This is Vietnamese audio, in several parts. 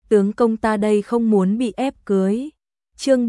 tướng công ta đây không muốn bị ép cưới. Chương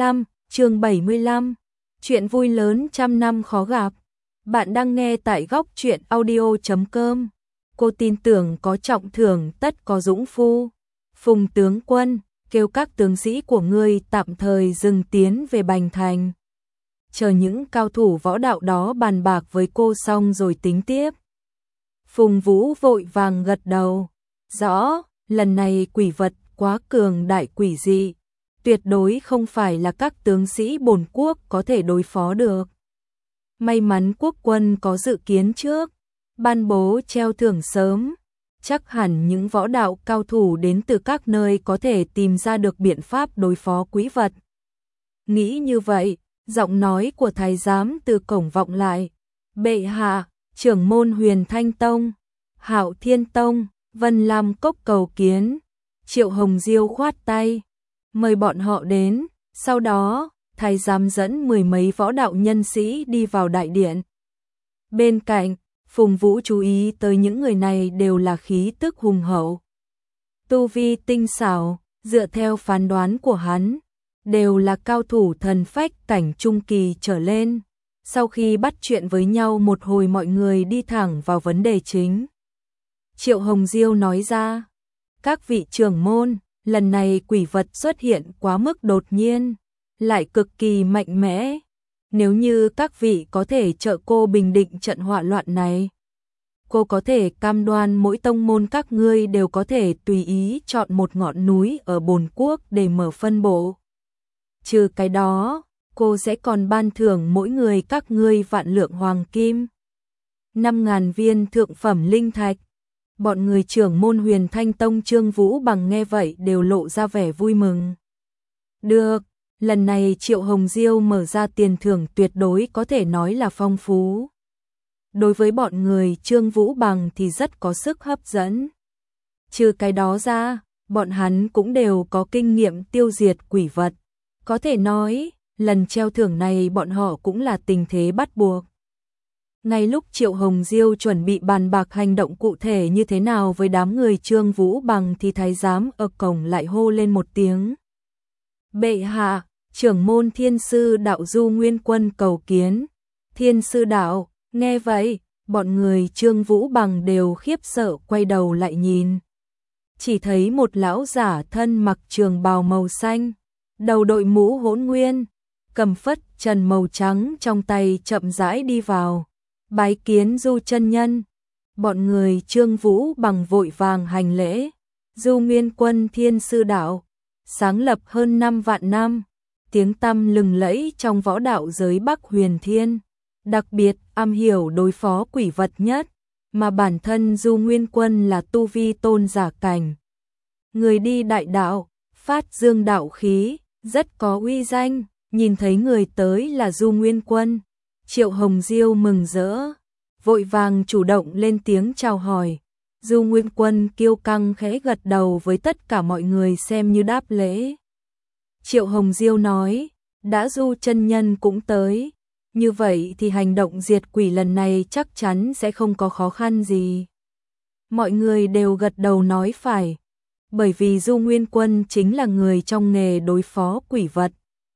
75, chuyện vui lớn trăm năm khó gặp. Bạn đang nghe tại góc truyện audio.com. Cô tin tưởng có trọng thưởng tất có dũng phu. Phùng tướng quân, kêu các tướng sĩ của ngươi tạm thời dừng tiến về Bành Thành. Chờ những cao thủ võ đạo đó bàn bạc với cô xong rồi tính tiếp. Phùng Vũ vội vàng gật đầu. Rõ, lần này quỷ vật quá cường đại quỷ dị, tuyệt đối không phải là các tướng sĩ bổn quốc có thể đối phó được. May mắn quốc quân có dự kiến trước, ban bố treo thưởng sớm, chắc hẳn những võ đạo cao thủ đến từ các nơi có thể tìm ra được biện pháp đối phó quỷ vật. Nghĩ như vậy, giọng nói của thái giám từ cổng vọng lại. Bệ hạ, trưởng môn Huyền Thanh Tông, Hạo Thiên Tông, Vân Lam Cốc cầu kiến. Triệu Hồng Diêu khoát tay, mời bọn họ đến. Sau đó, thái giám dẫn mười mấy võ đạo nhân sĩ đi vào đại điện. Bên cạnh, Phùng Vũ chú ý tới những người này đều là khí tức hùng hậu, tu vi tinh xảo, dựa theo phán đoán của hắn, đều là cao thủ thần phách cảnh trung kỳ trở lên. Sau khi bắt chuyện với nhau một hồi, mọi người đi thẳng vào vấn đề chính. Triệu Hồng Diêu nói ra, các vị trưởng môn, lần này quỷ vật xuất hiện quá mức đột nhiên, lại cực kỳ mạnh mẽ. Nếu như các vị có thể trợ cô bình định trận họa loạn này, cô có thể cam đoan mỗi tông môn các ngươi đều có thể tùy ý chọn một ngọn núi ở bổn quốc để mở phân bộ. Trừ cái đó, cô sẽ còn ban thưởng mỗi người các ngươi vạn lượng hoàng kim, 5.000 viên thượng phẩm linh thạch. Bọn người trưởng môn Huyền Thanh Tông Trương Vũ Bằng nghe vậy đều lộ ra vẻ vui mừng. Được, lần này Triệu Hồng Diêu mở ra tiền thưởng tuyệt đối có thể nói là phong phú. Đối với bọn người Trương Vũ Bằng thì rất có sức hấp dẫn. Trừ cái đó ra, bọn hắn cũng đều có kinh nghiệm tiêu diệt quỷ vật. Có thể nói, lần treo thưởng này bọn họ cũng là tình thế bắt buộc. Ngay lúc Triệu Hồng Diêu chuẩn bị bàn bạc hành động cụ thể như thế nào với đám người Trương Vũ Bằng thì thái giám ở cổng lại hô lên một tiếng. Bệ hạ, trưởng môn Thiên Sư Đạo Du Nguyên Quân cầu kiến. Thiên Sư Đạo, nghe vậy, bọn người Trương Vũ Bằng đều khiếp sợ quay đầu lại nhìn. Chỉ thấy một lão giả thân mặc trường bào màu xanh, đầu đội mũ hỗn nguyên, cầm phất trần màu trắng trong tay chậm rãi đi vào. Bái kiến Du chân nhân. Bọn người Trương Vũ Bằng vội vàng hành lễ. Du Nguyên Quân Thiên Sư Đạo, sáng lập hơn 5 vạn năm, tiếng tăm lừng lẫy trong võ đạo giới Bắc Huyền Thiên, đặc biệt am hiểu đối phó quỷ vật nhất, mà bản thân Du Nguyên Quân là tu vi tôn giả cảnh. Người đi đại đạo, phát dương đạo khí, rất có uy danh. Nhìn thấy người tới là Du Nguyên Quân, Triệu Hồng Diêu mừng rỡ, vội vàng chủ động lên tiếng chào hỏi. Du Nguyên Quân kiêu căng khẽ gật đầu với tất cả mọi người xem như đáp lễ. Triệu Hồng Diêu nói, đã Du chân nhân cũng tới, như vậy thì hành động diệt quỷ lần này chắc chắn sẽ không có khó khăn gì. Mọi người đều gật đầu nói phải, bởi vì Du Nguyên Quân chính là người trong nghề đối phó quỷ vật.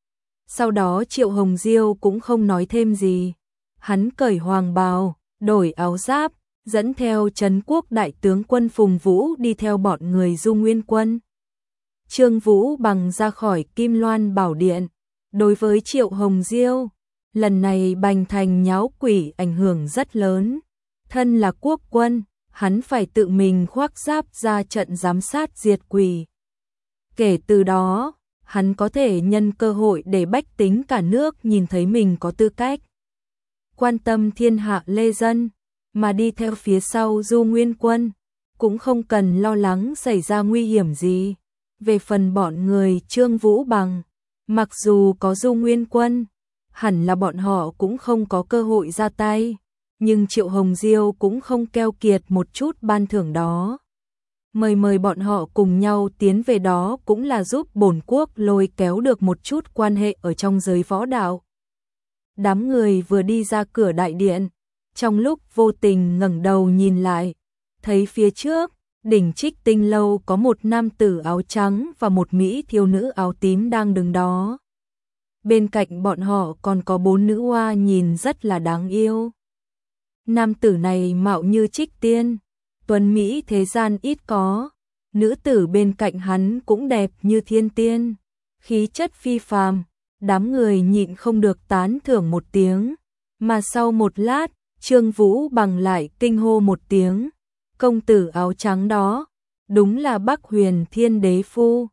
Sau đó Triệu Hồng Diêu cũng không nói thêm gì. Hắn cởi hoàng bào, đổi áo giáp, dẫn theo Trấn Quốc đại tướng quân Phùng Vũ đi theo bọn người Du Nguyên Quân. Trương Vũ Bằng ra khỏi Kim Loan Bảo Điện. Đối với Triệu Hồng Diêu, lần này Bành Thành nháo quỷ ảnh hưởng rất lớn. Thân là quốc quân, hắn phải tự mình khoác giáp ra trận giám sát diệt quỷ. Kể từ đó, hắn có thể nhân cơ hội để bách tính cả nước nhìn thấy mình có tư cách quan tâm thiên hạ lê dân, mà đi theo phía sau Du Nguyên Quân, cũng không cần lo lắng xảy ra nguy hiểm gì. Về phần bọn người Trương Vũ Bằng, mặc dù có Du Nguyên Quân, hẳn là bọn họ cũng không có cơ hội ra tay, nhưng Triệu Hồng Diêu cũng không keo kiệt một chút ban thưởng đó. Mời bọn họ cùng nhau tiến về đó cũng là giúp bổn quốc lôi kéo được một chút quan hệ ở trong giới võ đạo. Đám người vừa đi ra cửa đại điện, trong lúc vô tình ngẩng đầu nhìn lại, thấy phía trước, Đỉnh Trích Tinh lâu có một nam tử áo trắng và một mỹ thiếu nữ áo tím đang đứng đó. Bên cạnh bọn họ còn có 4 nữ hoa nhìn rất là đáng yêu. Nam tử này mạo như trích tiên, tuấn mỹ thế gian ít có. Nữ tử bên cạnh hắn cũng đẹp như thiên tiên, khí chất phi phàm. Đám người nhịn không được tán thưởng một tiếng, mà sau một lát, Trương Vũ Bằng lại kinh hô một tiếng, công tử áo trắng đó, đúng là Bắc Huyền Thiên Đế Phu.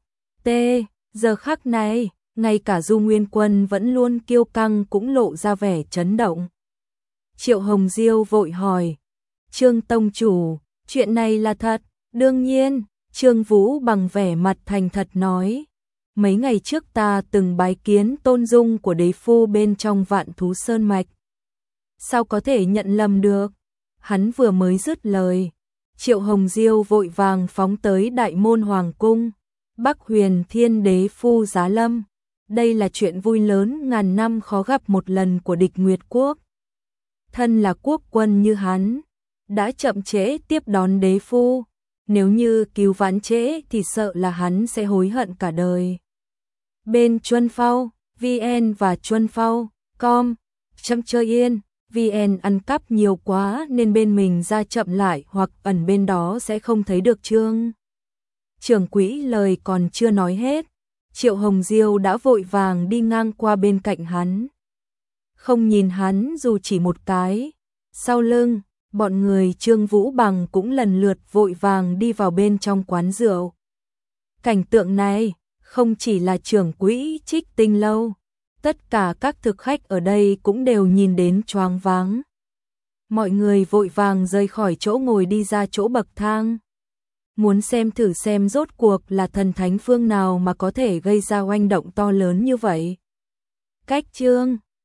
Giờ khắc này, ngay cả Du Nguyên Quân vẫn luôn kiêu căng cũng lộ ra vẻ chấn động. Triệu Hồng Diêu vội hỏi, Trương tông chủ, chuyện này là thật? Đương nhiên, Trương Vũ Bằng vẻ mặt thành thật nói. Mấy ngày trước ta từng bái kiến tôn dung của đế phu bên trong Vạn Thú Sơn Mạch. Sao có thể nhận lầm được? Hắn vừa mới dứt lời, Triệu Hồng Diêu vội vàng phóng tới Đại Môn Hoàng Cung. Bắc Huyền Thiên Đế Phu giá lâm. Đây là chuyện vui lớn ngàn năm khó gặp một lần của địch Nguyệt Quốc. Thân là quốc quân như hắn, đã chậm trễ tiếp đón đế phu. Nếu như cứu vãn trễ thì sợ là hắn sẽ hối hận cả đời. Bên Chuân Phao, VN và Chuân Phao, com, chăm chơi yên, VN ăn cắp nhiều quá nên bên mình ra chậm lại hoặc ẩn bên đó sẽ không thấy được Trương trưởng quỹ. Lời còn chưa nói hết, Triệu Hồng Diêu đã vội vàng đi ngang qua bên cạnh hắn. Không nhìn hắn dù chỉ một cái. Sau lưng, bọn người Trương Vũ Bằng cũng lần lượt vội vàng đi vào bên trong quán rượu. Cảnh tượng này không chỉ là trưởng quỹ Trích Tinh lâu, tất cả các thực khách ở đây cũng đều nhìn đến choáng váng. Mọi người vội vàng rời khỏi chỗ ngồi đi ra chỗ bậc thang. Muốn xem thử xem rốt cuộc là thần thánh phương nào mà có thể gây ra oanh động to lớn như vậy. Cách Trương